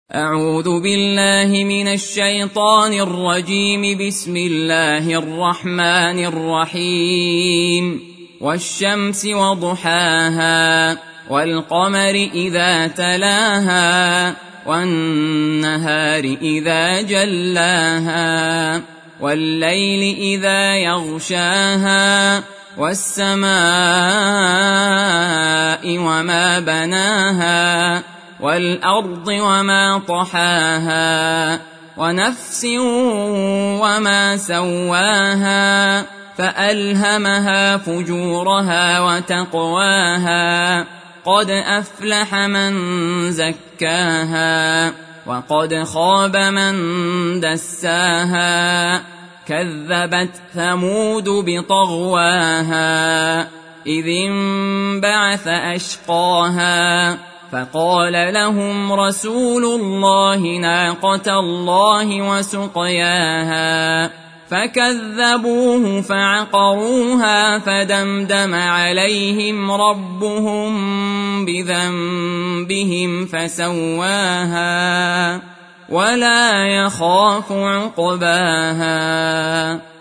أعوذ بالله من الشيطان الرجيم. بسم الله الرحمن الرحيم. والشمس وضحاها والقمر إذا تلاها والنهار إذا جلاها والليل إذا يغشاها والسماء وما بناها والأرض وما طحاها ونفس وما سواها فألهمها فجورها وتقواها قد أفلح من زكاها وقد خاب من دساها كذبت ثمود بطغواها إذ انبعث أشقاها فقال لهم رسول الله ناقة الله وسقياها فكذبوه فعقروها فدمدم عليهم ربهم بذنبهم فسواها ولا يخاف عقباها.